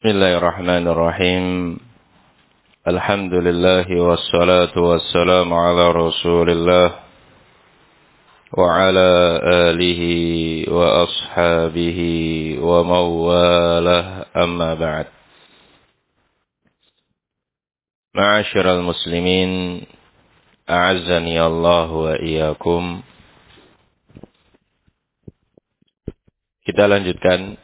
Bismillahirrahmanirrahim. Alhamdulillah wassalatu wassalamu ala Rasulillah wa ala alihi wa ashabihi wa mawalah, amma ba'd. Ma'asyiral muslimin, a'azzani Allah wa iyyakum. Kita lanjutkan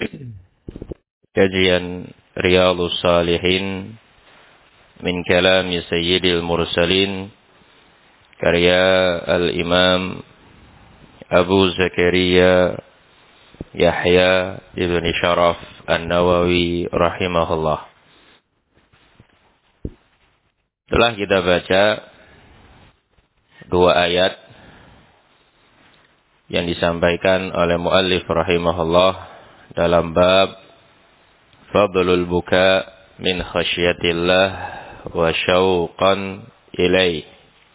kajian Riyadhus Shalihin min kalami Sayyidil Mursalin, karya Al-Imam Abu Zakaria Yahya ibn Sharaf An-Nawawi rahimahullah. Telah kita baca dua ayat yang disampaikan oleh muallif rahimahullah dalam bab Fadlul buka min khasyatillah wa syauqan ilaih.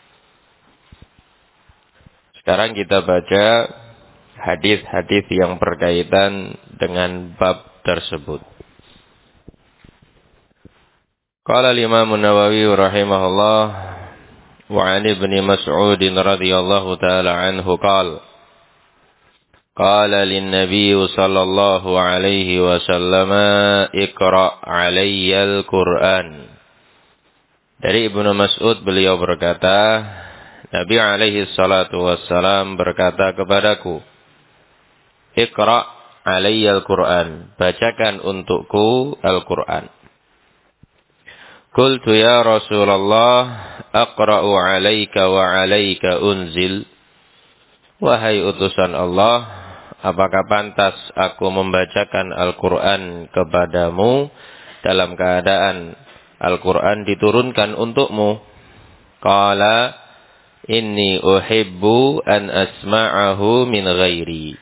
Sekarang kita baca hadis-hadis yang berkaitan dengan bab tersebut. Qala al-Imam An-Nawawi rahimahullah wa 'an Ibnu Mas'ud radhiyallahu ta'ala anhu qala lin-nabiy sallallahu alaihi wasallam iqra' 'alayyal Qur'an. Dari Ibnu Mas'ud beliau berkata, Nabi alaihi salatu wassalam berkata kepadaku, Iqra' alayyal Qur'an, bacakan untukku Al-Qur'an. Qultu ya Rasulullah, aqra'u alaika wa alaika unzil. Wahai utusan Allah, apakah pantas aku membacakan Al-Qur'an kepadamu dalam keadaan Al-Qur'an diturunkan untukmu? Qala inni uhibbu an asma'ahu min ghairi.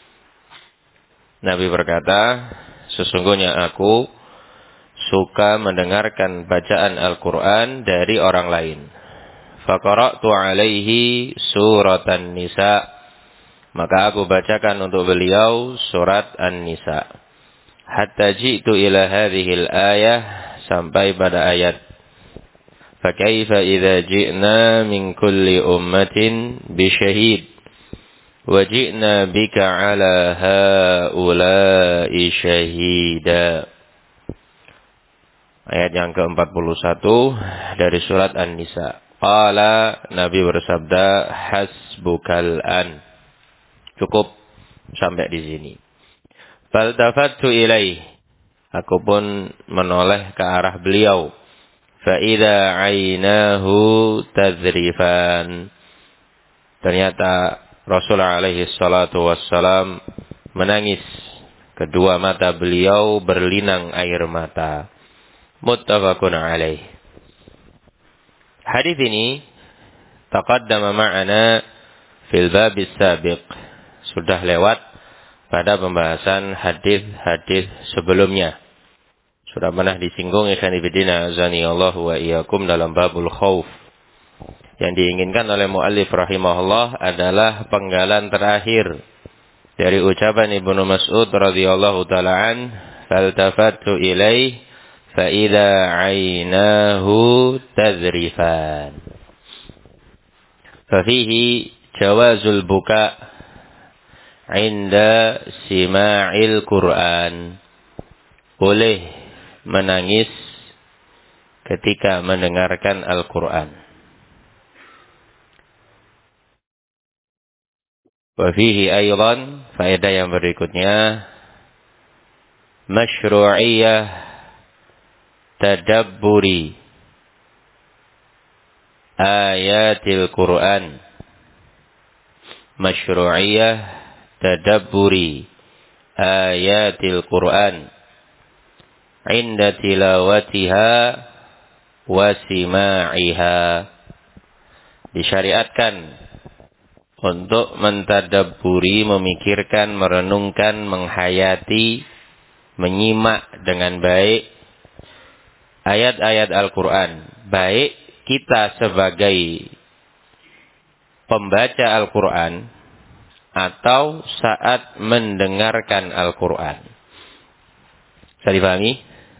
Nabi berkata, sesungguhnya aku suka mendengarkan bacaan Al-Qur'an dari orang lain. Faqara'tu alaihi suratan nisa, maka aku bacakan untuk beliau surat An-Nisa. Hatta ji'tu ila hadhil ayah, sampai pada ayat fakaifa idza ji'na min kulli ummatin bisyahid wa ji'na bika ala haula'i syahida. Ayat yang ke-41 dari surat An-Nisa. Qala, Nabi bersabda, hasbukal an. Cukup sampai di sini. Faltafattu ilaih, aku pun menoleh ke arah beliau. Fa'idha aynahu tadrifan. Ternyata Rasulullah alaihi salatu wassalam menangis. Kedua mata beliau berlinang air mata. Muttafaqun alaih. Hadis ini taqaddama ma'ana fil babis sabiq. Sudah lewat pada pembahasan hadis-hadis sebelumnya. Sudah pernah disinggung ikhwan fillah azani Allah wa iyyakum dalam babul khauf. Yang diinginkan oleh muallif rahimahullah adalah penggalan terakhir dari ucapan Ibnu Mas'ud radhiyallahu ta'ala an, faltafattu ilaih fa idza 'ainahu tadrifan. Fa fihi jawazul buka 'inda sima'il Qur'an. Boleh menangis ketika mendengarkan Al-Qur'an. Wa fihi aydan, faedah yang berikutnya, masyru'iyah tadabburi ayatil Qur'an. Masyru'iyah tadabburi ayatil Qur'an inda tilawatiha wa sima'iha. Disyariatkan untuk mentadabburi, memikirkan, merenungkan, menghayati, menyimak dengan baik ayat-ayat Al-Qur'an. Baik kita sebagai pembaca Al-Qur'an atau saat mendengarkan Al-Qur'an. Bisa dipahami?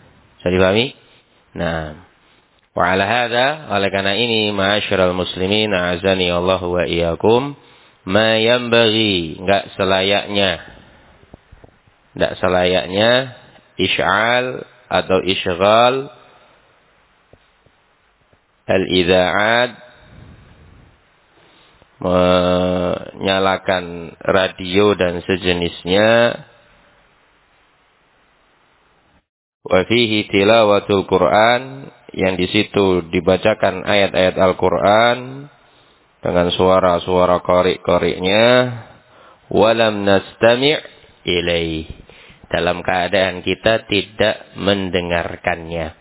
Bisa dipahami? Nah, wa ala hadza, oleh karena ini ma'asyiral muslimin a'azani Allah wa iyyakum, ma yanbaghi, enggak selayaknya isy'al atau isyghal al-idza'at, menyalakan radio dan sejenisnya, wa fihi tilawatul Quran, yang di situ dibacakan ayat-ayat Al-Quran dengan suara-suara qari'-qari'nya, walam nastami' ilaih, dalam keadaan kita tidak mendengarkannya.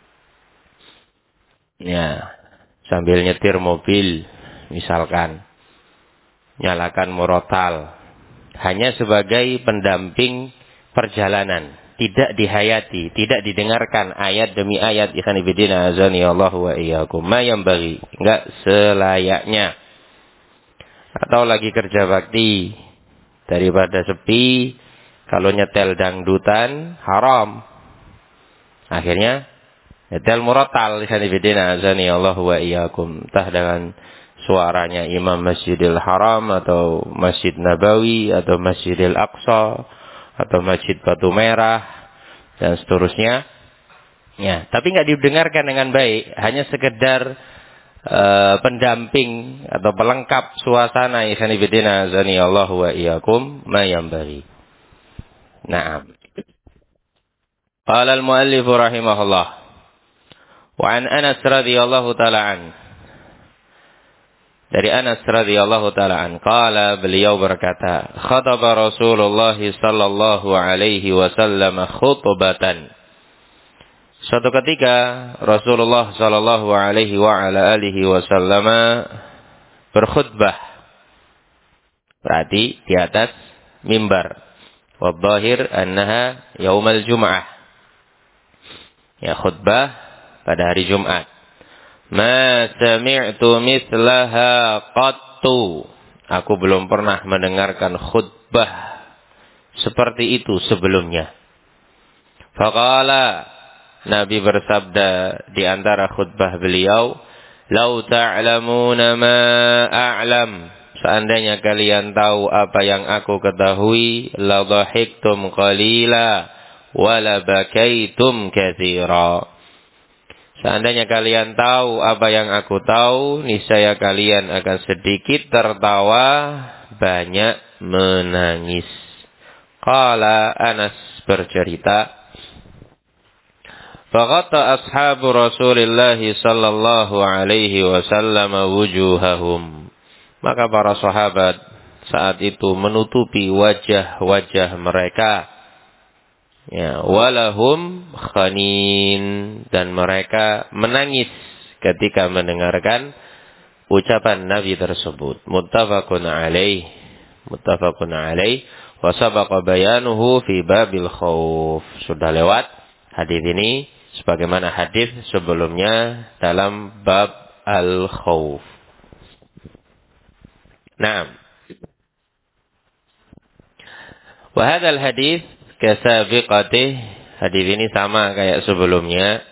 Ya, sambil nyetir mobil misalkan, nyalakan murotal, hanya sebagai pendamping perjalanan, tidak dihayati, tidak didengarkan ayat demi ayat. Ikhwan fillah azani Allah wa iyyakum, ma yanbaghi, enggak selayaknya. Atau lagi kerja bakti, daripada sepi, kalau nyetel dangdutan haram, akhirnya nyetel murotal. Ikhwan fillah azani Allah wa iyyakum, entah dengan suaranya Imam Masjidil Haram atau Masjid Nabawi atau Masjidil Aqsa atau Masjid Batu Merah dan seterusnya. Ya, tapi nggak didengarkan dengan baik, hanya sekedar pendamping atau pelengkap suasana. Ikhwan fillah azani Allah wa iyyakum, ma yanbaghi. Naam. Qala al-muallif rahimahullah, wa an Anas radhiyallahu ta'ala an, dari Anas radhiyallahu ta'ala an, qala, beliau berkata, khataba Rasulullah sallallahu alaihi wasallam khutbatan. Suatu ketika Rasulullah sallallahu alaihi wa ala alihi wasallam berkhutbah, berarti di atas mimbar. Wa dhahir annaha yaumal jum'ah, ya, khutbah pada hari Jumat. Ma sami'tu mithlaha qattu, aku belum pernah mendengarkan khutbah seperti itu sebelumnya. Faqala, Nabi bersabda di antara khutbah beliau, lau ta'lamuna ma a'lam, seandainya kalian tahu apa yang aku ketahui, la dhahiktum qalila wa la bakaitum katsira. Seandainya kalian tahu apa yang aku tahu, niscaya kalian akan sedikit tertawa, banyak menangis. Qala, Anas bercerita, faghatta ashabu Rasulillah sallallahu alaihi wasallam wujuhahum, maka para sahabat saat itu menutupi wajah-wajah mereka. Ya, walahum khanin, dan mereka menangis ketika mendengarkan ucapan Nabi tersebut. Muttafaqun alaih, wa sabaqa bayanuhu fi babil khauf. Sudah lewat hadis ini sebagaimana hadis sebelumnya dalam bab al khauf. Naam. Wa hadzal hadis kasabiqatih, hadis ini sama kayak sebelumnya.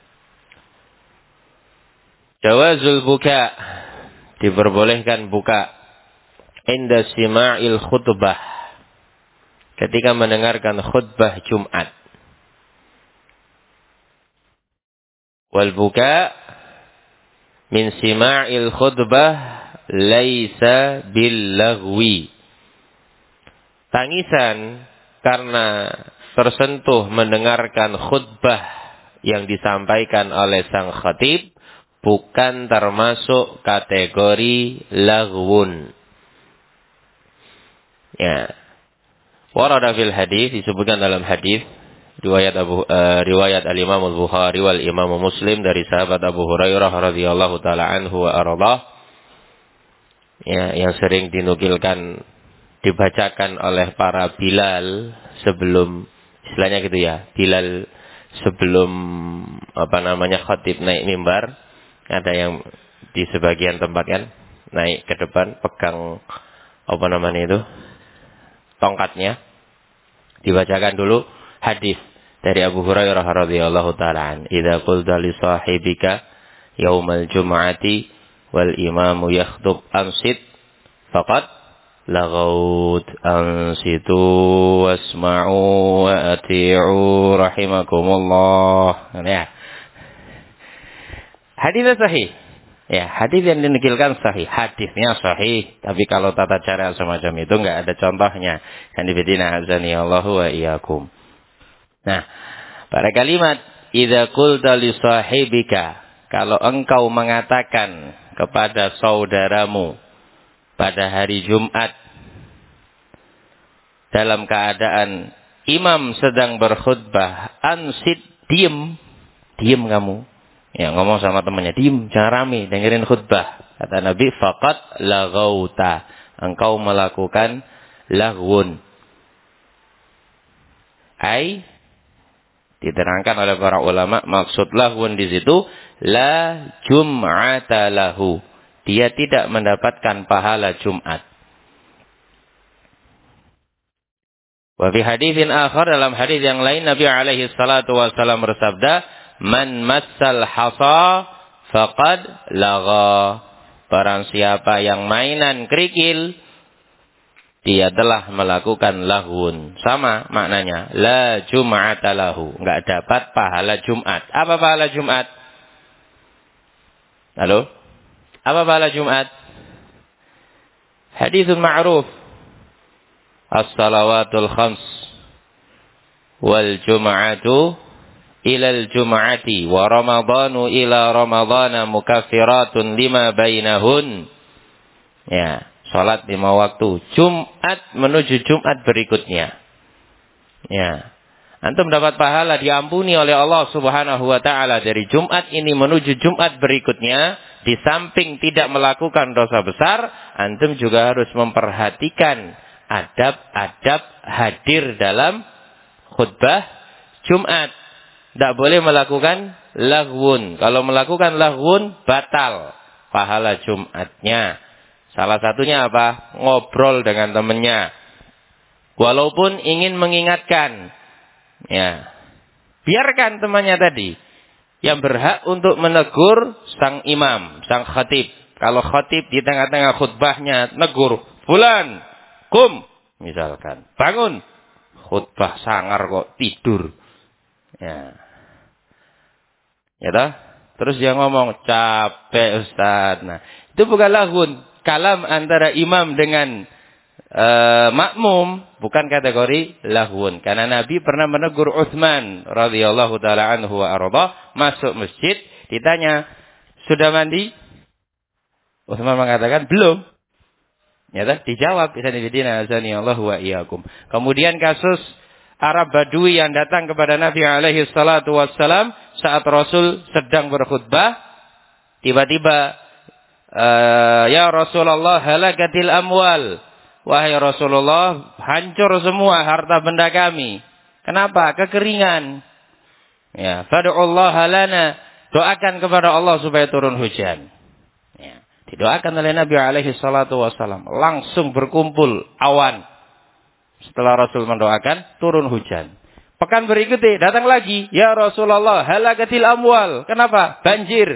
Jawazul buka, diperbolehkan buka, inda sima'il khutbah, ketika mendengarkan khutbah Jumat. Wal buka min sima'il khutbah laisa bil lagwi, tangisan karena tersentuh mendengarkan khutbah yang disampaikan oleh sang khatib bukan termasuk kategori lagwun. Ya. Warada fil hadis, disebutkan dalam hadis riwayat al-Imam al-Bukhari wal Imam Muslim dari sahabat Abu Hurairah radhiyallahu taala anhu wa ardhah, ya, yang sering dinukilkan dibacakan oleh para Bilal sebelum, istilahnya gitu ya, Bilal sebelum khatib naik mimbar, ada yang di sebagian tempat kan naik ke depan pegang tongkatnya, dibacakan dulu hadis dari Abu Hurairah radhiyallahu taala an, "Idza qulta li sahibika yaumal jum'ati wal imamu yakhtub ansit faqad lagaut ansitu wasma'u wa ati'u rahimakumullah." Ya. Hadisnya sahih. Ya, hadis yang dinukilkan sahih, hadisnya sahih. Tapi kalau tata cara semacam itu enggak ada contohnya. Kan dibidina azani Allahu wa iyyakum. Nah, pada kalimat idza qulta li sahibika, kalau engkau mengatakan kepada saudaramu pada hari Jumat dalam keadaan imam sedang berkhutbah, ansit, diam kamu. Ya, ngomong sama temannya, diam, jangan rame, dengerin khutbah. Kata Nabi, faqad laghauta, engkau melakukan laghun. Ai diterangkan oleh para ulama, maksud laghun di situ la jum'ata lahu. Dia tidak mendapatkan pahala Jumat. Wa fi haditsin akhar, dalam hadis yang lain Nabi alaihi salatu wasallam bersabda, "Man massal hasa faqad lagha." Barang siapa yang mainan kerikil, dia telah melakukan laghun. Sama maknanya, la jum'ata lahu, enggak dapat pahala Jumat. Apa pahala Jumat? Halo? Apa pahala Jumat? Haditsun ma'ruf. As-salawatul khams wal jum'atu ilal jum'ati wa ramadhanu ila ramadhana mukaffiratun lima bainahun. Ya, salat 5 waktu, Jumat menuju Jumat berikutnya. Ya. Antum dapat pahala diampuni oleh Allah Subhanahu wa taala dari Jumat ini menuju Jumat berikutnya. Di samping tidak melakukan dosa besar, antum juga harus memperhatikan adab-adab hadir dalam khutbah Jumat. Tidak boleh melakukan laghun. Kalau melakukan laghun, batal pahala Jumatnya. Salah satunya apa? Ngobrol dengan temannya. Walaupun ingin mengingatkan. Ya, biarkan temannya tadi. Yang berhak untuk menegur sang imam, sang khatib. Kalau khatib di tengah-tengah khutbahnya negur, "Fulan, kum." Misalkan, "Bangun." Khutbah sangar kok tidur. Ya. Ya toh? Terus dia ngomong, "Capek Ustaz." Nah, itu bukan laghun. Kalam antara imam dengan makmum bukan kategori laghun. Karena Nabi pernah menegur Utsman radhiyallahu taala anhu wa arda, masuk masjid, ditanya, "Sudah mandi?" Utsman mengatakan, "Belum." Ya toh? Dijawab, "Idzanibidina azani Allah wa iyyakum." Kemudian kasus Arab Badui yang datang kepada Nabi alaihi salatu wassalam saat Rasul sedang berkhutbah, tiba-tiba, "Ya Rasulullah, halakatil amwal." Wahai Rasulullah, hancur semua harta benda kami. Kenapa? Kekeringan. Ya, fad'ullaha lana, doakan kepada Allah supaya turun hujan. Ya, didoakan oleh Nabi alaihi salatu wassalam. Langsung berkumpul awan. Setelah Rasul mendoakan, turun hujan. Pekan berikutnya datang lagi, "Ya Rasulullah, halakatil amwal." Kenapa? Banjir.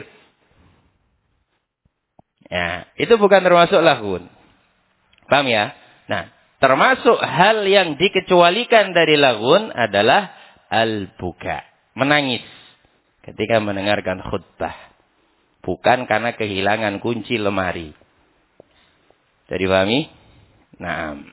Ya, itu bukan termasuk laghun. Paham ya? Nah, termasuk hal yang dikecualikan dari laghun adalah al-buka, menangis ketika mendengarkan khutbah. Bukan karena kehilangan kunci lemari. Jadi pahami? Naam.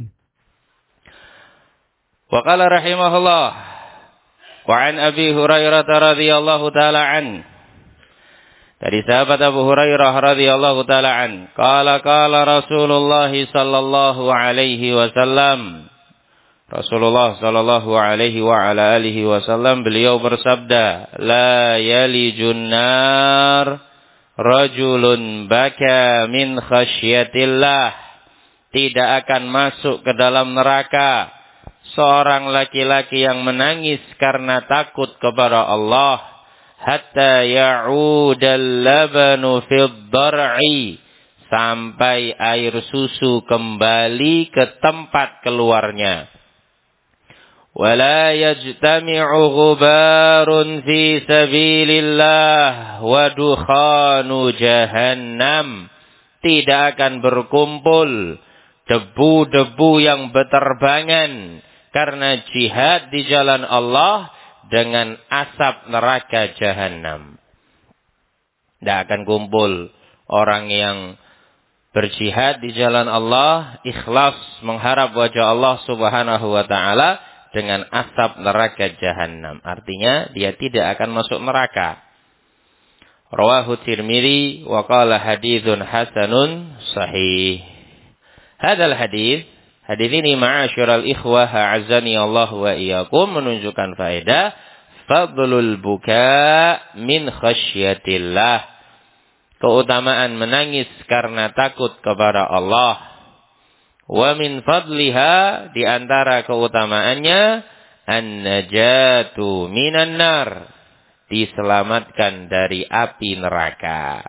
Wa qala rahimahullah wa an Abi Hurairah radhiyallahu taala an, dari sahabat Abu Hurairah radhiyallahu taala an, qala Rasulullah sallallahu alaihi wasallam, Rasulullah sallallahu alaihi wa ala alihi wasallam beliau bersabda, "La yalijun nar rajulun baka min khasyatillah." Tidak akan masuk ke dalam neraka seorang laki-laki yang menangis karena takut kepada Allah, hatta ya'udal labanu fid dar'i, sampai air susu kembali ke tempat keluarnya. ولا يجتمع غبار في سبيل الله ودخان جهنم. Tidak akan berkumpul debu-debu yang beterbangan karena jihad di jalan Allah dengan asap neraka jahanam. Tidak akan kumpul orang yang berjihad di jalan Allah, ikhlas mengharap wajah Allah Subhanahu wa taala dengan asap neraka jahanam. Artinya dia tidak akan masuk neraka. Rawahu Tirmidzi wa qala haditsun hasanun sahih. Hadal hadis ini ma'asyiral ikhwah a'azzani Allah wa iyyakum menunjukkan faedah fadlul buka min khasyatillah. Keutamaan menangis karena takut kepada Allah. Wa min fadliha, di antara keutamaannya an-najatu minan nar, diselamatkan dari api neraka.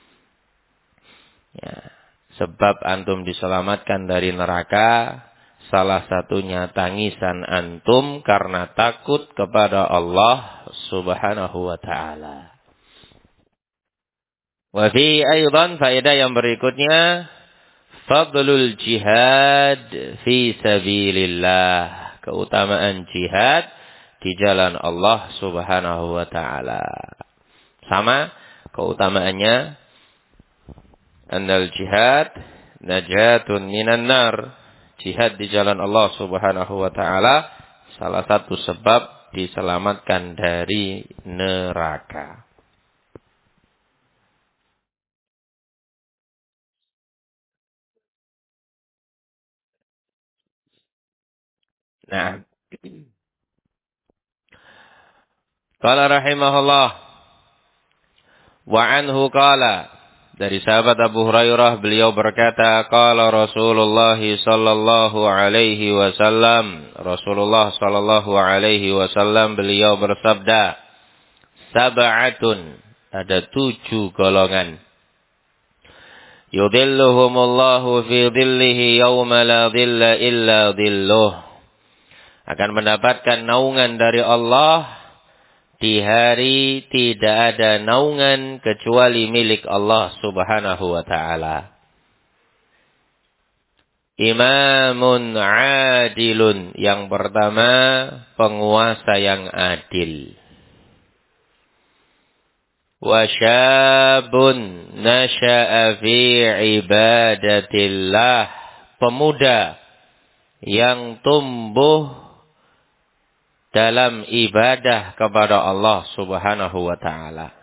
Ya, sebab antum diselamatkan dari neraka, salah satunya tangisan antum karena takut kepada Allah Subhanahu wa taala. Wa fi aidan, faedah yang berikutnya, fadlul jihad fi sabilillah, keutamaan jihad di jalan Allah Subhanahu wa taala. Sama keutamaannya, annal jihad najatun minan nar, jihad di jalan Allah Subhanahu wa taala salah satu sebab diselamatkan dari neraka. Nah, qala rahimahullah wa anhu qala, dari sahabat Abu Hurairah beliau berkata, qala Rasulullah sallallahu alaihi wasallam, Rasulullah sallallahu alaihi wasallam beliau bersabda, sab'atun, ada 7 golongan, yudhilluhumullahu fi dhillihi yawma la dhilla illa dhilluh, akan mendapatkan naungan dari Allah di hari tidak ada naungan kecuali milik Allah Subhanahu wa taala. Imamun adilun, yang pertama penguasa yang adil. Wa syabun nasha'a fi ibadatillah, pemuda yang tumbuh dalam ibadah kepada Allah Subhanahu wa taala.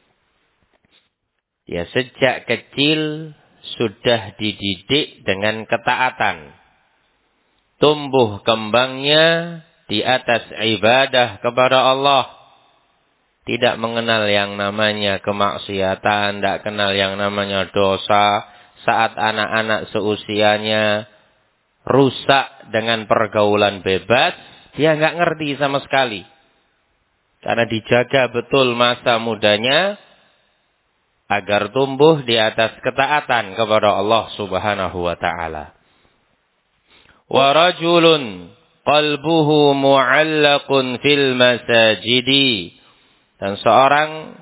Dia sejak kecil sudah dididik dengan ketaatan. Tumbuh kembangnya di atas ibadah kepada Allah. Tidak mengenal yang namanya kemaksiatan, tidak kenal yang namanya dosa. Saat anak-anak seusianya rusak dengan pergaulan bebas, dia nggak ngerti sama sekali. Karena dijaga betul masa mudanya agar tumbuh di atas ketaatan kepada Allah Subhanahu wa taala. Wa rajulun qalbuhu mu'allaqun fil masajidi, dan seorang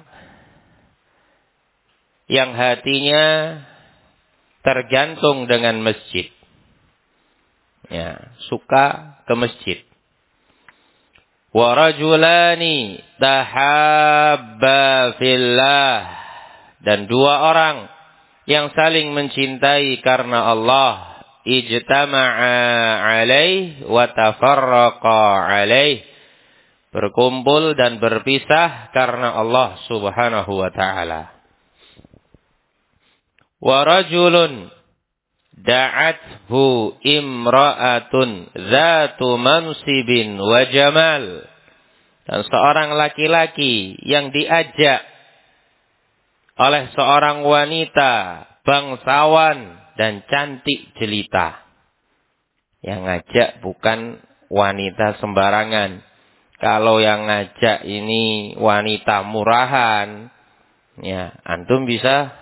yang hatinya tergantung dengan masjid. Ya, suka ke masjid. Wa rajulani tahabba fillah, dan 2 orang yang saling mencintai karena Allah, ijtama'a alaih wa tafarraqa alaih, berkumpul dan berpisah karena Allah Subhanahu wa taala. Wa rajulun da'athu imra'atun dzatu mansibin wa jamal, dan seorang laki-laki yang diajak oleh seorang wanita bangsawan dan cantik jelita. Yang ngajak bukan wanita sembarangan. Kalau yang ngajak ini wanita murahan, ya antum bisa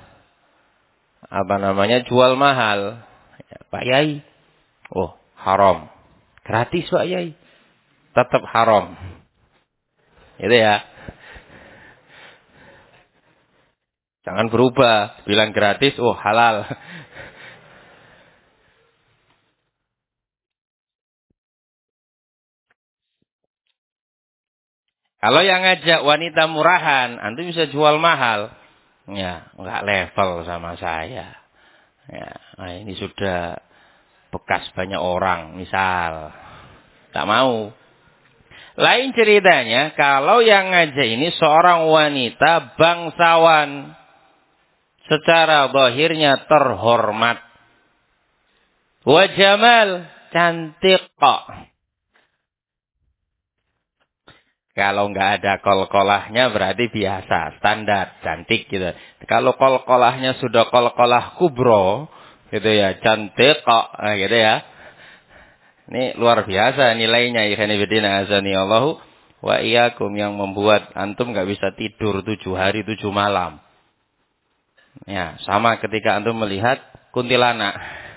jual mahal. Ya, Pak Yai, oh haram, gratis Pak Yai. tetap haram. Itu ya. Jangan berubah, bilang gratis, oh halal. Kalau yang ngajak wanita murahan, antum bisa jual mahal. Ya, enggak level sama saya. Ya, nah ini sudah bekas banyak orang, misal. Tak mau. Lain ceritanya, kalau yang ngajak ini seorang wanita bangsawan. Secara zahirnya terhormat. Wajamal, cantik kok. Kalau nggak ada kol-kolahnya berarti biasa, standar, cantik gitu. Kalau kol-kolahnya sudah kol-kolah kubro, gitu ya, cantik kok, gitu ya. Ini luar biasa nilainya, ikhwan fillah azani Allahu wa iyyakum, yang membuat antum nggak bisa tidur 7 hari 7 malam. Ya, sama ketika antum melihat kuntilanak.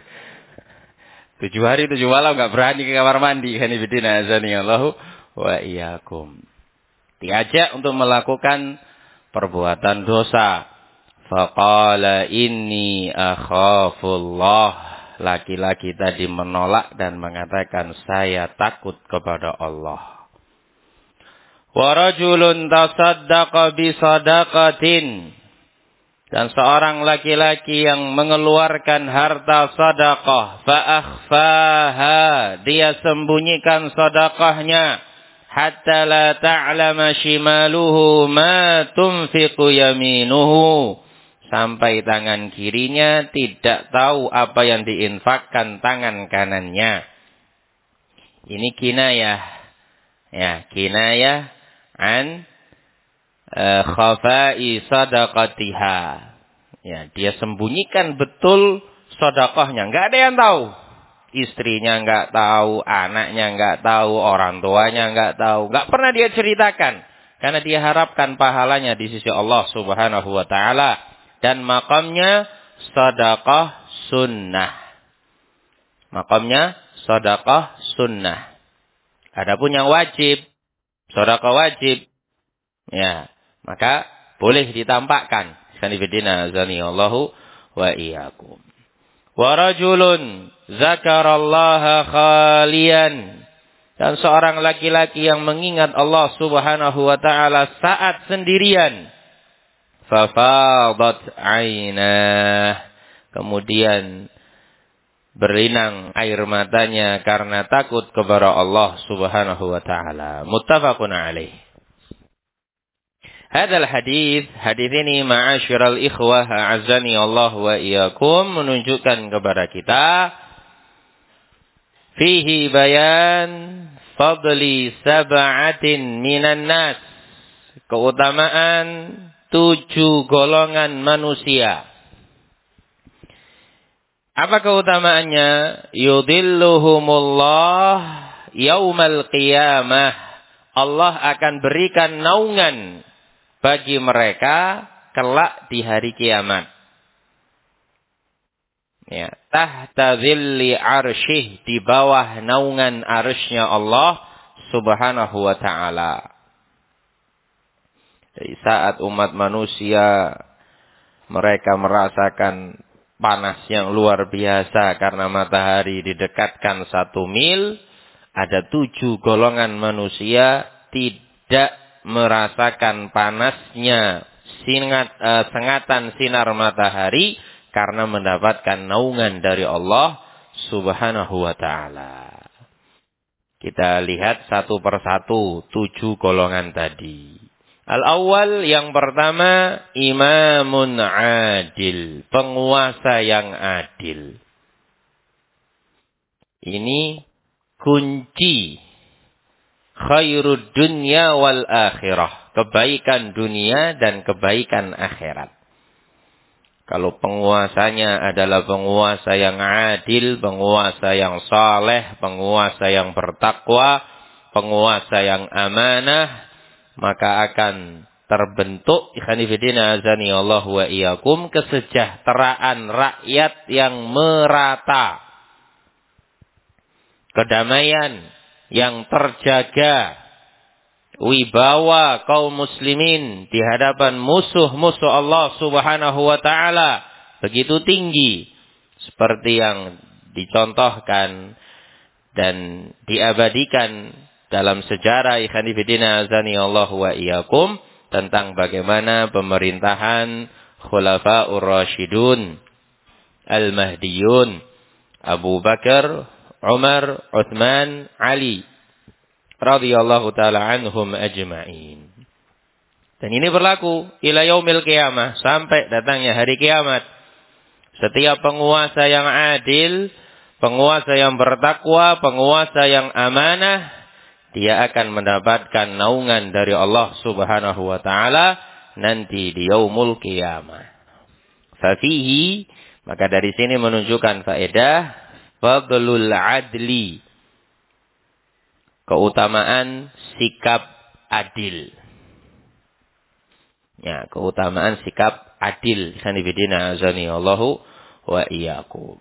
7 hari 7 malam nggak berani ke kamar mandi, ikhwan fillah azani Allahu wa iyyakum. Diajak untuk melakukan perbuatan dosa. Faqala inni akhafullah. Laki-laki tadi menolak dan mengatakan, saya takut kepada Allah. Wa rajulun tasaddaqa bi sadaqatin. Dan seorang laki-laki yang mengeluarkan harta sedekah, fa akhfaha, dia sembunyikan sedekahnya, hatta la ta'lama shimaluhu ma tunfiqu yaminuhu, sampai tangan kirinya tidak tahu apa yang diinfakkan tangan kanannya. Ini kinayah, ya, kinayah an khafai sadaqatiha. Ya, dia sembunyikan betul sedekahnya, enggak ada yang tahu. Istrinya enggak tahu, anaknya enggak tahu, orang tuanya enggak tahu, enggak pernah dia ceritakan, karena dia harapkan pahalanya di sisi Allah Subhanahu wa taala, dan makamnya sedekah sunnah. Makamnya sedekah sunnah. Adapun yang wajib, sedekah wajib, ya, maka boleh ditampakkan. Sanibidina azani Allahu wa iyyakum. Wa rajulun zakarallaha khalian. Dan seorang laki-laki yang mengingat Allah Subhanahu wa taala saat sendirian. Fafadat ainah. Kemudian berlinang air matanya karena takut kepada Allah Subhanahu wa taala. Muttafaqun alaih. Hadal hadis ini ma'asyiral ikhwah a'azzani Allah wa iyyakum, menunjukkan kepada kita fihi bayan fadli sab'atin minan nas, keutamaan 7 golongan manusia. Apa keutamaannya? Yudilluhumullah yaumal qiyamah. Allah akan berikan naungan bagi mereka kelak di hari kiamat. Ya, tahta dhilli arsyih, di bawah naungan arsy-Nya Allah Subhanahu wa taala. Di saat umat manusia mereka merasakan panas yang luar biasa karena matahari didekatkan 1 mil, ada 7 golongan manusia tidak merasakan panasnya sengatan sinar matahari karena mendapatkan naungan dari Allah Subhanahu wa taala. Kita lihat satu persatu 7 golongan tadi. Al-awwal, yang pertama, imamun adil, penguasa yang adil. Ini kunci khairud dunya wal akhirah, kebaikan dunia dan kebaikan akhirat. Kalau penguasanya adalah penguasa yang adil, penguasa yang saleh, penguasa yang bertakwa, penguasa yang amanah, maka akan terbentuk ikhwanifidina azani Allah wa iyyakum kesejahteraan rakyat yang merata, kedamaian yang terjaga wibawa kaum muslimin di hadapan musuh-musuh Allah Subhanahu wa taala begitu tinggi seperti yang dicontohkan dan diabadikan dalam sejarah ikhwan fillah azani Allah wa iyyakum tentang bagaimana pemerintahan Khulafaur Rasyidun Al-Mahdiyun Abu Bakar, Umar, Utsman, Ali radhiyallahu taala anhum ajma'in. Dan ini berlaku ila yaumil qiyamah, sampai datangnya hari kiamat. Setiap penguasa yang adil, penguasa yang bertakwa, penguasa yang amanah, dia akan mendapatkan naungan dari Allah Subhanahu wa taala nanti di yaumul qiyamah. Fafihi, maka dari sini menunjukkan faedah fadlul adli, keutamaan sikap adil. Ya, keutamaan sikap adil. Sanibidina azani Allahu wa iyyakum.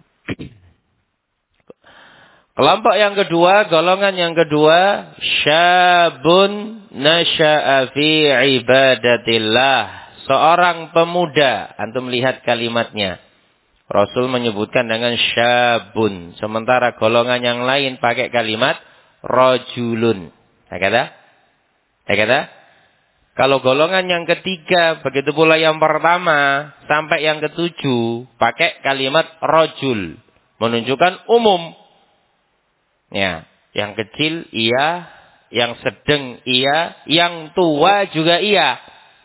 Kelompok yang kedua, golongan yang kedua, syabun nasya'a fi ibadatillah. Seorang pemuda. Antum lihat kalimatnya. Rasul menyebutkan dengan syabun. Sementara golongan yang lain pakai kalimat rajulun. Ya kata? Kalau golongan yang ketiga, begitu pula yang pertama, sampai yang ketujuh, pakai kalimat rajul. Menunjukkan umum. Ya, yang kecil iya, yang sedang iya, yang tua juga iya.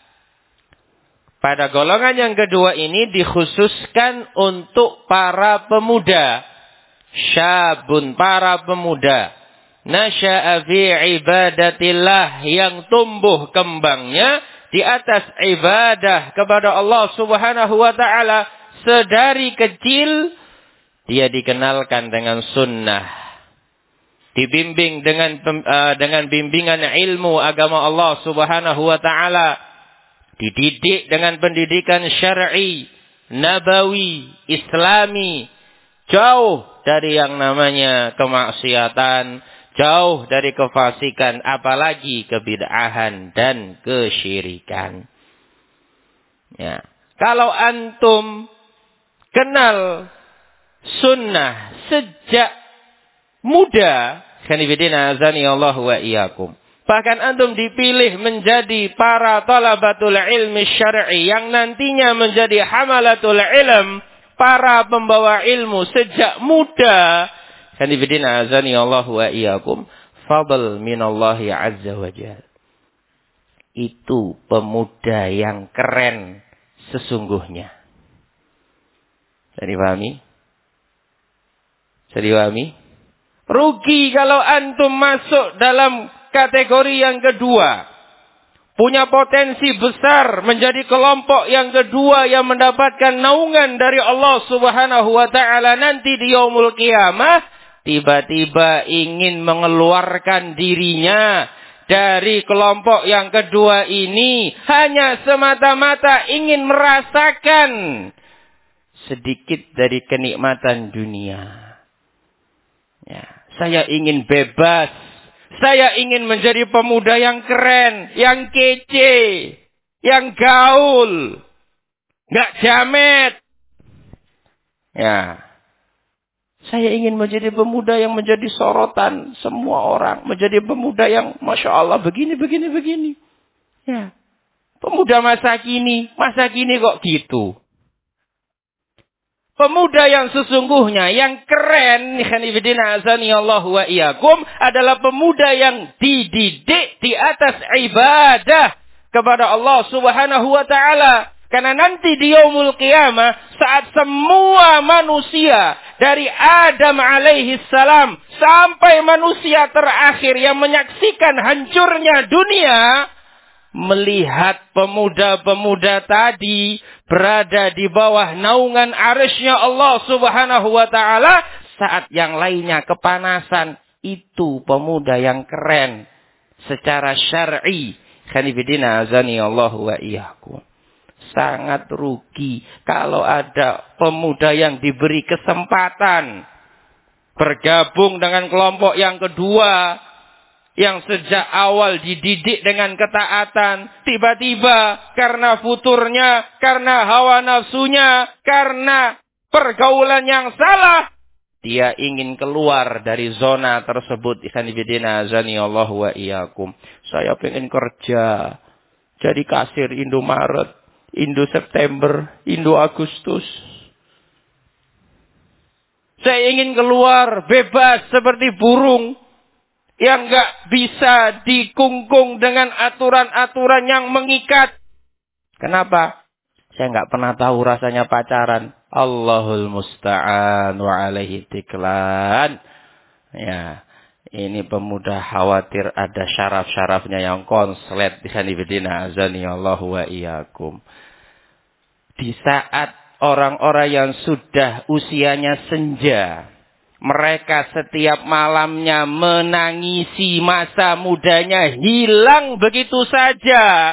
Pada golongan yang kedua ini dikhususkan untuk para pemuda. Syabun, para pemuda. Nasya'a fi ibadatillah, yang tumbuh kembangnya di atas ibadah kepada Allah Subhanahu wa taala. Sedari kecil dia dikenalkan dengan sunnah. Dibimbing dengan bimbingan ilmu agama Allah Subhanahu wa taala. Dididik dengan pendidikan syar'i, nabawi, islami. Jauh dari yang namanya kemaksiatan, jauh dari kefasikan, apalagi kebid'ahan dan kesyirikan. Ya. Kalau antum kenal sunnah sejak muda, kanibidina azani Allah wa iyyakum. Bahkan antum dipilih menjadi para talabatul ilmi syar'i yang nantinya menjadi hamalatul ilm, para pembawa ilmu sejak muda. Kanibidina azani Allah wa iyyakum. Fadl minallahi azza wa jalla. Itu pemuda yang keren sesungguhnya. Bisa dipahami? Rugi kalau antum masuk dalam kategori yang kedua. Punya potensi besar menjadi kelompok yang kedua yang mendapatkan naungan dari Allah Subhanahu wa taala nanti di yaumul qiyamah, tiba-tiba ingin mengeluarkan dirinya dari kelompok yang kedua ini hanya semata-mata ingin merasakan sedikit dari kenikmatan dunia. Ya, saya ingin bebas. Saya ingin menjadi pemuda yang keren, yang kece, yang gaul, nggak jamet. Ya, saya ingin menjadi pemuda yang menjadi sorotan semua orang, menjadi pemuda yang masya Allah begini. Ya, pemuda masa kini kok gitu. Pemuda yang sesungguhnya, yang keren, khanifidina azani Allah wa iyyakum, adalah pemuda yang dididik di atas ibadah kepada Allah Subhanahu wa taala. Karena nanti di yaumul qiyamah, saat semua manusia dari Adam alaihi salam sampai manusia terakhir yang menyaksikan hancurnya dunia, melihat pemuda-pemuda tadi berada di bawah naungan arsy-Nya Allah Subhanahu wa taala, saat yang lainnya kepanasan, itu pemuda yang keren secara syar'i. Khanifidina azani Allah wa iyyakum. Sangat rugi kalau ada pemuda yang diberi kesempatan bergabung dengan kelompok yang kedua, yang sejak awal dididik dengan ketaatan, tiba-tiba karena futurnya, karena hawa nafsunya, karena pergaulan yang salah, dia ingin keluar dari zona tersebut. Ikhwan fillah azanillahu wa iyyakum. Saya pengen kerja jadi kasir Indomaret, Indo September, Indo Agustus. Saya ingin keluar bebas seperti burung yang gak bisa dikungkung dengan aturan-aturan yang mengikat. Kenapa? Saya gak pernah tahu rasanya pacaran. Allahul musta'an wa alaihi tiklan. Ya, ini pemuda khawatir ada syaraf-syarafnya yang konslet. Bihanibidina azani Allahu wa iyyakum. Di saat orang-orang yang sudah usianya senja, mereka setiap malamnya menangisi masa mudanya hilang begitu saja.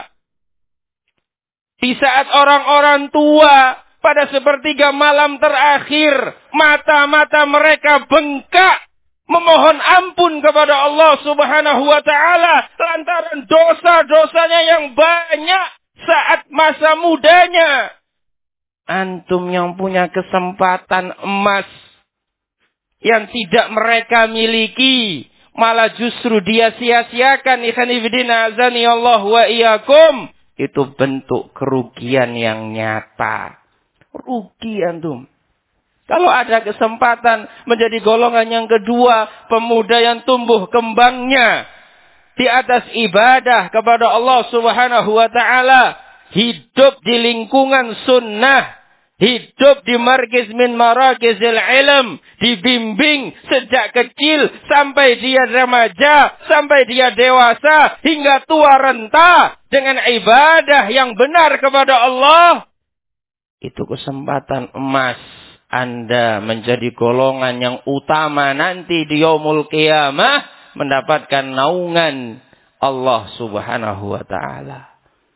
Di saat orang-orang tua pada sepertiga malam terakhir, mata-mata mereka bengkak memohon ampun kepada Allah Subhanahu wa taala lantaran dosa-dosanya yang banyak saat masa mudanya. Antum yang punya kesempatan emas yang tidak mereka miliki, malah justru dia sia-siakan. Ikhwanifidina azani Allah wa iyyakum. Itu bentuk kerugian yang nyata. Rugi antum. Kalau ada kesempatan menjadi golongan yang kedua, pemuda yang tumbuh kembangnya di atas ibadah kepada Allah Subhanahu wa taala, hidup di lingkungan sunnah, hidup di markiz min marakizil ilm, dibimbing sejak kecil sampai dia remaja, sampai dia dewasa, hingga tua renta dengan ibadah yang benar kepada Allah. Itu kesempatan emas Anda menjadi golongan yang utama nanti di yaumul qiyamah, mendapatkan naungan Allah Subhanahu wa ta'ala.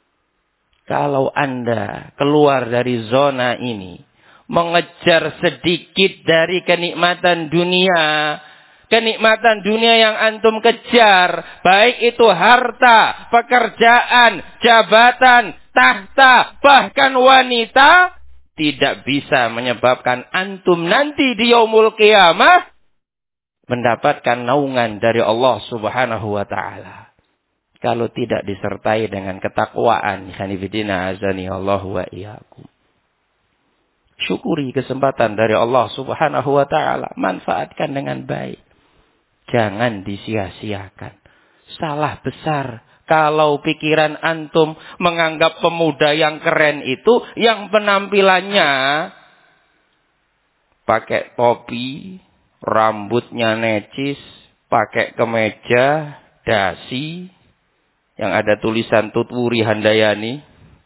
Kalau Anda keluar dari zona ini, mengejar sedikit dari kenikmatan dunia yang antum kejar, baik itu harta, pekerjaan, jabatan, tahta, bahkan wanita, tidak bisa menyebabkan antum nanti di yaumul qiyamah mendapatkan naungan dari Allah Subhanahu wa ta'ala. Kalau tidak disertai dengan ketakwaan. Hanifidina azani Allah wa iyyakum. Syukuri kesempatan dari Allah Subhanahu wa ta'ala. Manfaatkan dengan baik. Jangan disia-siakan. Salah besar kalau pikiran antum menganggap pemuda yang keren itu yang penampilannya pakai topi, rambutnya necis, pakai kemeja, dasi, yang ada tulisan Tutwuri Handayani.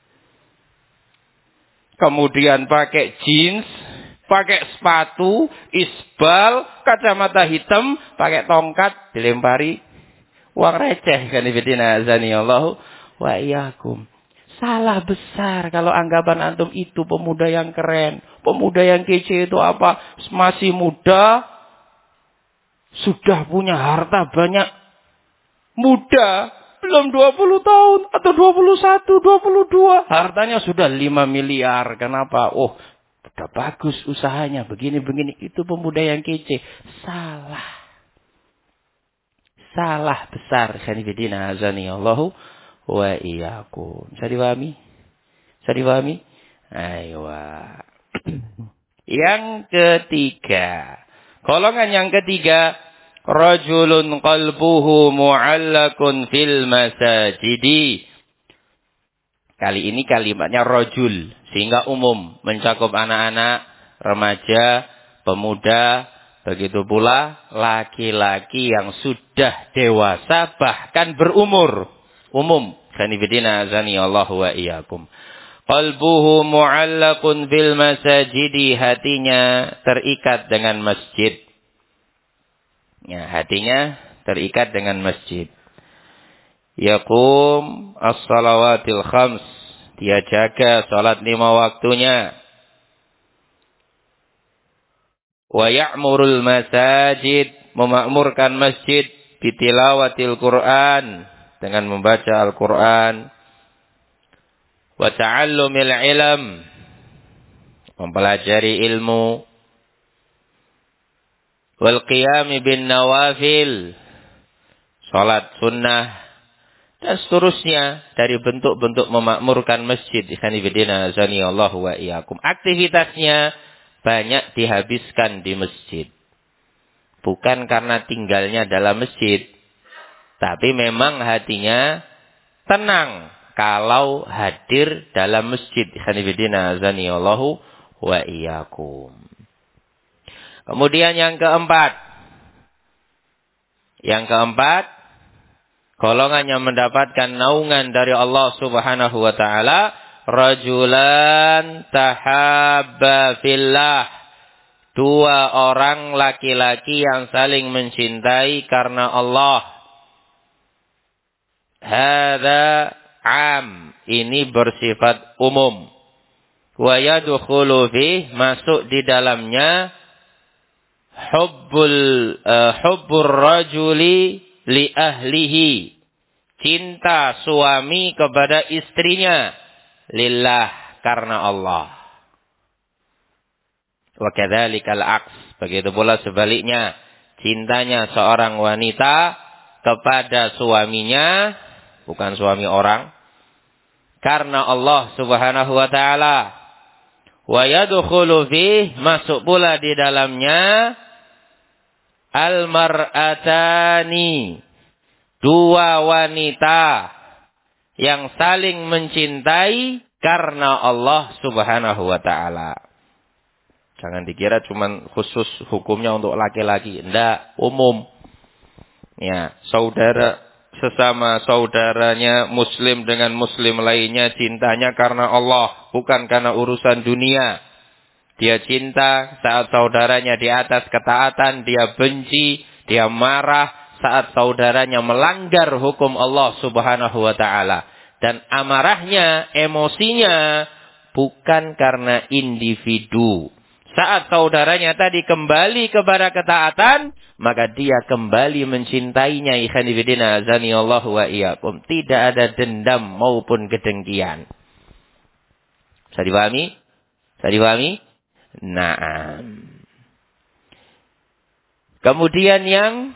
Kemudian pakai jeans, pakai sepatu, isbal, kacamata hitam, pakai tongkat, dilempari uang receh. Kanifidina azani Allahu wa iyyakum. Salah besar kalau anggapan antum itu pemuda yang keren. Pemuda yang kece itu apa? Masih muda, sudah punya harta banyak. Muda, belum 20 tahun atau 21, 22. Hartanya sudah 5 miliar. Kenapa? Oh, udah bagus usahanya. Begini-begini. Itu pemuda yang kece. Salah. Salah besar. Khanifidina azani Allahu wa iyyakum. Bisa dipahami? Bisa dipahami? Ayo. Yang ketiga. Golongan yang ketiga. Rajulun qalbuhu mu'allakun fil masajidi. Kali ini kalimatnya rajul. Sehingga umum. Mencakup anak-anak, remaja, pemuda. Begitu pula laki-laki yang sudah dewasa bahkan berumur. Umum. Khanifidina azani Allahu wa iyyakum. Qalbuhu mu'allakun fil masajidi. Hatinya terikat dengan masjid. Ya, hatinya terikat dengan masjid. Yaqum as-salawatil khams. Dia jaga salat 5 waktunya. Wa ya'murul masajid. Memakmurkan masjid. bitilawatil Qur'an, dengan membaca Al-Qur'an, wa ta'allumil ilm, mempelajari ilmu, wal qiyami bin nawafil, salat sunnah, dan seterusnya dari bentuk-bentuk memakmurkan masjid. Ikhwan fillah azanillahu wa iyyakum. Aktivitasnya banyak dihabiskan di masjid. Bukan karena tinggalnya dalam masjid, tapi memang hatinya tenang kalau hadir dalam masjid. Ikhwan fillah azanillahu wa iyyakum. Kemudian yang keempat, golongan yang mendapatkan naungan dari Allah Subhanahu wa taala, rajulan tahabba fillah. Dua orang laki-laki yang saling mencintai karena Allah. Hadza am, ini bersifat umum. Wa yadkhulu fih, masuk di dalamnya hubbur rajuli li ahlihi, cinta suami kepada istrinya, lillah, karena Allah. Wa kadzalikal aks, begitu pula sebaliknya, cintanya seorang wanita kepada suaminya, bukan suami orang, karena Allah Subhanahu wa taala. Wa yadkhulu fih, masuk pula di dalamnya al-mar'atani, dua wanita yang saling mencintai karena Allah Subhanahu wa taala. Jangan dikira cuman khusus hukumnya untuk laki-laki, enggak, umum. Ya, saudara sesama saudaranya muslim dengan muslim lainnya cintanya karena Allah, bukan karena urusan dunia. Dia cinta saat saudaranya di atas ketaatan, dia benci, dia marah saat saudaranya melanggar hukum Allah Subhanahu wa taala. Dan amarahnya, emosinya bukan karena individu. Saat saudaranya tadi kembali kepada ketaatan, maka dia kembali mencintainya. Ikhwan fillah azanillahu wa iyyakum. Tidak ada dendam maupun kedengkian. Bisa dipahami? Bisa dipahami? Naam. Kemudian yang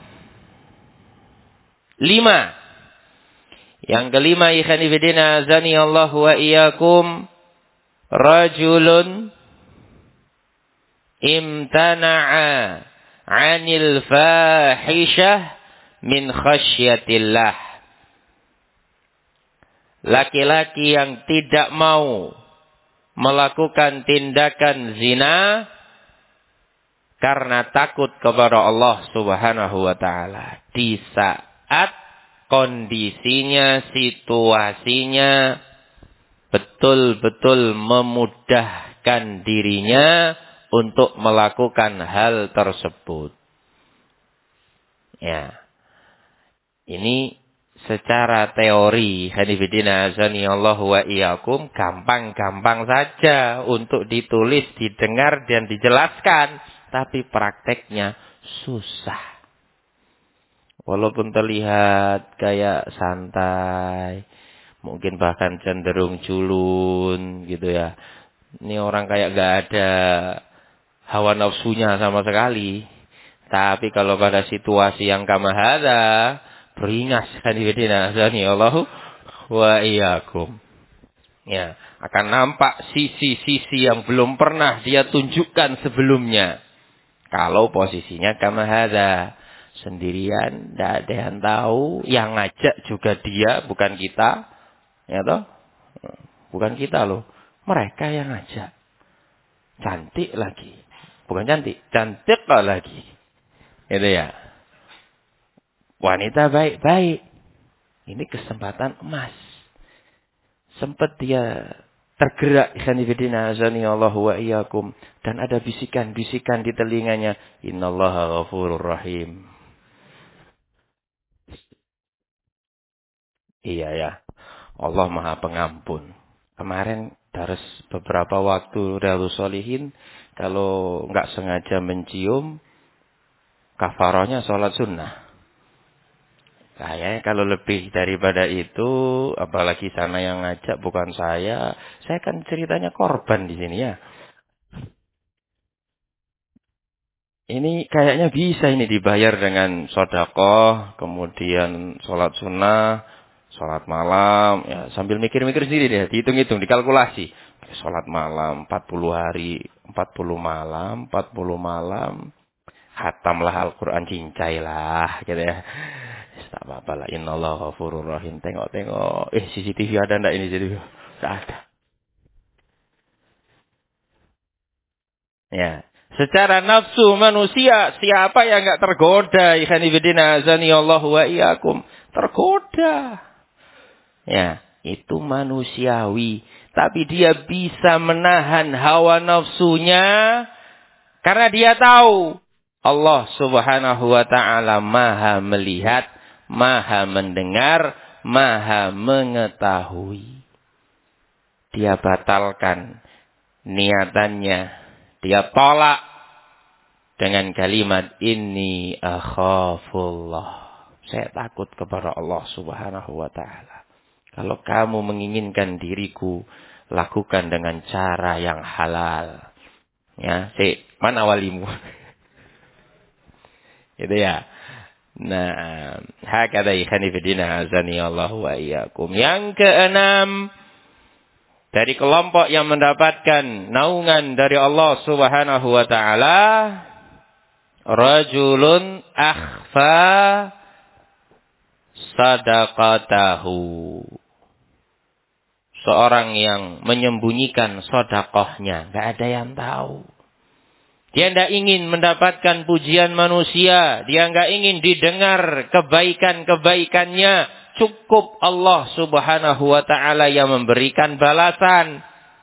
5. Yang kelima, ikhwan fillah azanillahu wa iyyakum, rajulun imtana'a 'anil fahishah min khasyatillah. Laki-laki yang tidak mau melakukan tindakan zina karena takut kepada Allah Subhanahu wa taala. Di saat kondisinya, situasinya betul-betul memudahkan dirinya untuk melakukan hal tersebut. Ya. Ini secara teori, hanifidina azanillahu wa iyyakum, gampang-gampang saja untuk ditulis, didengar dan dijelaskan, tapi prakteknya susah. Walaupun terlihat kayak santai, mungkin bahkan cenderung culun gitu ya. Ini orang kayak gak ada hawa nafsunya sama sekali. Tapi kalau pada situasi yang kama hadza, beringas hanifidina azanillahu wa iyyakum. Ya, akan nampak sisi-sisi yang belum pernah dia tunjukkan sebelumnya. Kalau posisinya kama hadza, sendirian, tidak ada yang tahu, yang ngajak juga dia, bukan kita. Ya toh? Bukan kita loh. Mereka yang ngajak. Cantik lagi. Bukan cantik, cantik lagi. Itu ya. Wanita baik-baik. Ini kesempatan emas. Sempat dia tergerak, ikhwanifidina azanillahu wa iyyakum, dan ada bisikan-bisikan di telinganya, innallaha ghafurur rahim. Iya ya, Allah Maha Pengampun. Kemarin daras beberapa waktu Riyadhus Shalihin, kalau nggak sengaja mencium, kafarahnya sholat sunnah. Kayaknya kalau lebih daripada itu, apalagi sana yang ngajak bukan saya kan ceritanya korban di sini ya. Ini kayaknya bisa ini dibayar dengan sedekah, kemudian sholat sunnah, sholat malam, ya sambil mikir-mikir sendiri deh, dihitung-hitung, dikalkulasi. Sholat malam 40 hari, 40 malam, 40 malam, hatamlah Al-Quran cincai lah, gitu ya. Tak apa-apa lah, innallaha ghafurur rahim. Tengok-tengok, CCTV ada enggak ini CCTV? Enggak ada. Ya. Secara nafsu manusia, siapa yang enggak tergoda? Ikhwanifidina azani Allah wa iyyakum. Tergoda. Ya, itu manusiawi. Tapi dia bisa menahan hawa nafsunya karena dia tahu Allah Subhanahu wa taala Maha melihat, Maha mendengar, Maha mengetahui. Dia batalkan niatannya. Dia tolak dengan kalimat inni akhafullah. Saya takut kepada Allah Subhanahu wa taala. Kalau kamu menginginkan diriku, lakukan dengan cara yang halal. Ya, mana walimu? Itu ya. Nah, hakada ikhani fidina azani Allah wa iyyakum. Yang keenam, dari kelompok yang mendapatkan naungan dari Allah Subhanahu wa taala, rajulun akhfa sadaqatahu. Seorang yang menyembunyikan sedekahnya, enggak ada yang tahu. Dia tidak ingin mendapatkan pujian manusia. Dia enggak ingin didengar kebaikan-kebaikannya. Cukup Allah Subhanahu wa taala yang memberikan balasan.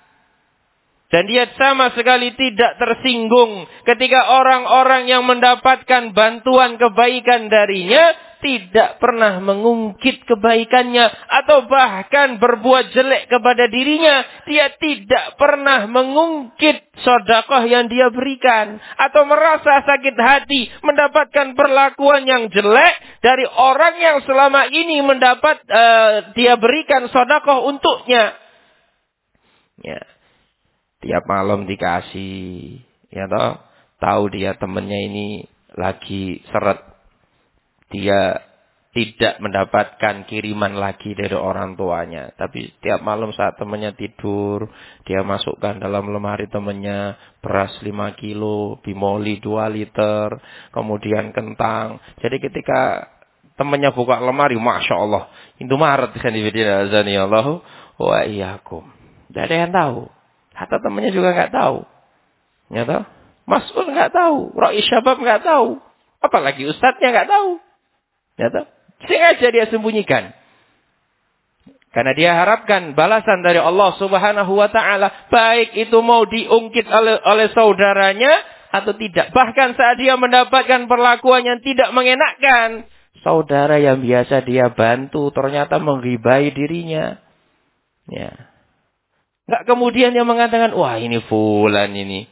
Dan dia sama sekali tidak tersinggung ketika orang-orang yang mendapatkan bantuan kebaikan darinya tidak pernah mengungkit kebaikannya atau bahkan berbuat jelek kepada dirinya. Dia tidak pernah mengungkit sedekah yang dia berikan atau merasa sakit hati mendapatkan perlakuan yang jelek dari orang yang selama ini dia berikan sedekah untuknya. Ya. Tiap malam dikasih, ya toh. Tahu dia temannya ini lagi seret. Dia tidak mendapatkan kiriman lagi dari orang tuanya. Tapi tiap malam saat temannya tidur, dia masukkan dalam lemari temannya beras 5 kilo, bimoli 2 liter, kemudian kentang. Jadi ketika temannya buka lemari, Masya Allah, Indomaret kan dibidina azani Allah wa iyyakum. Tidak ada yang tahu. Hatta temannya juga nggak tahu. Ya tahu? Mas'ul nggak tahu. Ra'i syabab nggak tahu. Apalagi ustadznya nggak tahu. Ya tahu? Sengaja dia sembunyikan. Karena dia harapkan balasan dari Allah Subhanahu wa taala, baik itu mau diungkit oleh saudaranya atau tidak. Bahkan saat dia mendapatkan perlakuan yang tidak mengenakkan, saudara yang biasa dia bantu ternyata menggibai dirinya. Ya. Enggak kemudian yang mengatakan, wah ini fulan ini.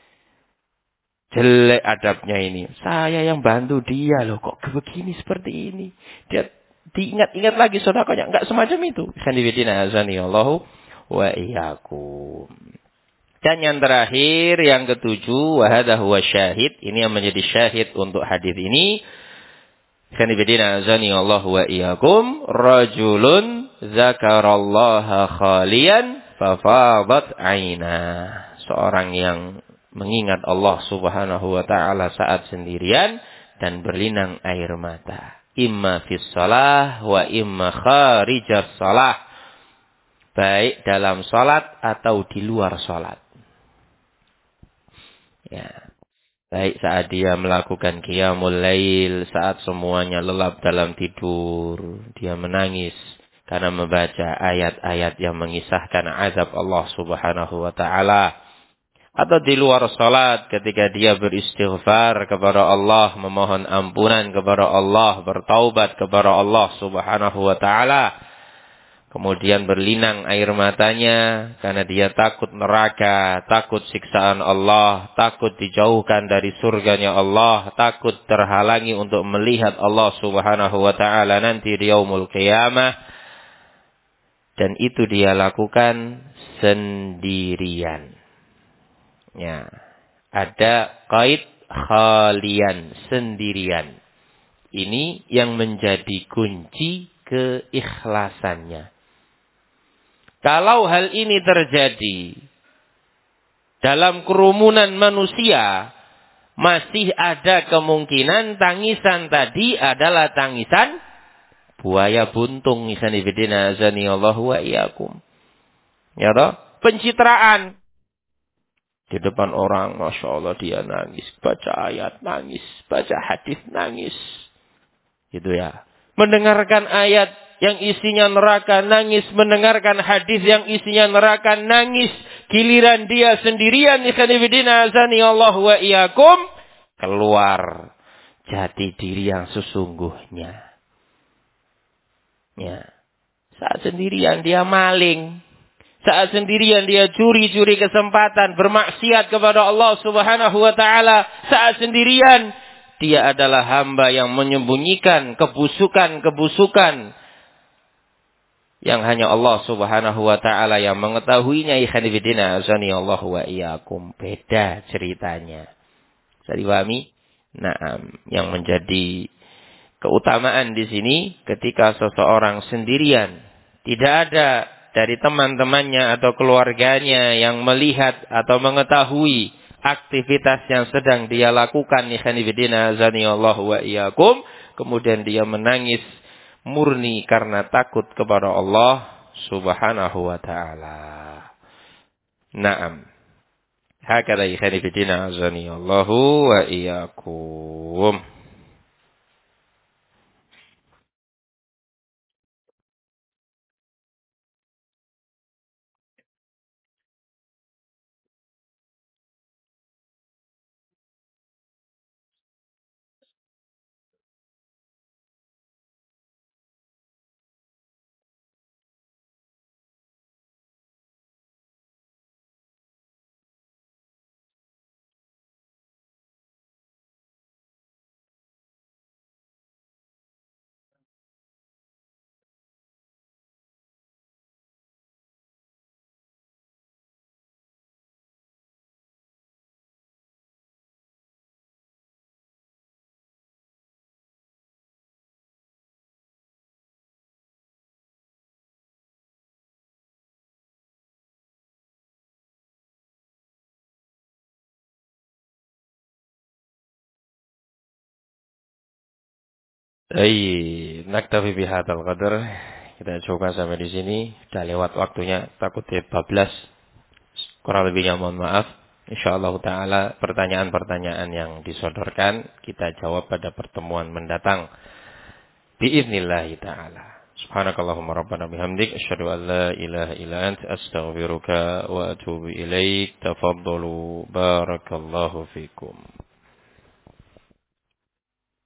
Jelek adabnya ini. Saya yang bantu dia loh. Kok begini seperti ini. Dia diingat-ingat lagi sedekahnya. Enggak semacam itu. Khanifidina azani Allahu wa iyyakum. Dan yang terakhir, yang ketujuh. Wahada huwa syahid. Ini yang menjadi syahid untuk hadis ini. Khanifidina azani Allahu wa iyyakum. Rajulun zakarallaha khalian. Fafadat aina. Seorang yang mengingat Allah Subhanahu wa taala saat sendirian dan berlinang air mata. Imma fis shalah wa imma kharijas shalah. Baik dalam salat atau di luar salat. Ya. Baik saat dia melakukan qiyamul lail, saat semuanya lelap dalam tidur, dia menangis karena membaca ayat-ayat yang mengisahkan azab Allah Subhanahu wa taala. Atau di luar salat ketika dia beristighfar kepada Allah, memohon ampunan kepada Allah, bertaubat kepada Allah Subhanahu wa taala. kemudian berlinang air matanya karena dia takut neraka, takut siksaan Allah, takut dijauhkan dari surganya Allah, takut terhalangi untuk melihat Allah Subhanahu wa taala nanti di yaumul qiyamah, dan itu dia lakukan sendirian. Ya, ada qaid khalian, sendirian. Ini yang menjadi kunci keikhlasannya. Kalau hal ini terjadi dalam kerumunan manusia, masih ada kemungkinan tangisan tadi adalah tangisan buaya buntung. Ikhwanifidina azanillahu wa iyyakum. Ya toh? Pencitraan. Di depan orang, Masya Allah dia nangis. Baca ayat nangis. Baca hadis nangis. Gitu ya. Mendengarkan ayat yang isinya neraka nangis. Mendengarkan hadis yang isinya neraka nangis. Giliran dia sendirian. Ikhwanifidina azanillahu wa iyyakum. Keluar jati diri yang sesungguhnya. Ya. Saat sendirian dia maling. Saat sendirian dia curi-curi kesempatan, bermaksiat kepada Allah Subhanahu wa taala. Saat sendirian dia adalah hamba yang menyembunyikan kebusukan-kebusukan yang hanya Allah Subhanahu wa taala yang mengetahuinya. Ikhwanifidina azanillahu wa iyyakum. Beda ceritanya. Bisa dipahami? Naam, yang menjadi keutamaan di sini ketika seseorang sendirian, tidak ada dari teman-temannya atau keluarganya yang melihat atau mengetahui aktivitas yang sedang dia lakukan, ikhwanifidina azanillahu wa iyyakum, kemudian dia menangis murni karena takut kepada Allah Subhanahu wa taala. Naam. Hakadha ikhwanifidina azanillahu wa iyyakum. Baik, naktafi bihadzal qadar. Kita coba sampai di sini. Sudah lewat waktunya, takut ya 14. Kurang lebihnya mohon maaf. Insyaallah taala pertanyaan-pertanyaan yang disodorkan kita jawab pada pertemuan mendatang. Biiznillah taala. Subhanakallahumma rabbana bihamdik asyhadu an la ilaha illa anta astaghfiruka wa atubu ilaik. Tafaddalu barakallahu fikum.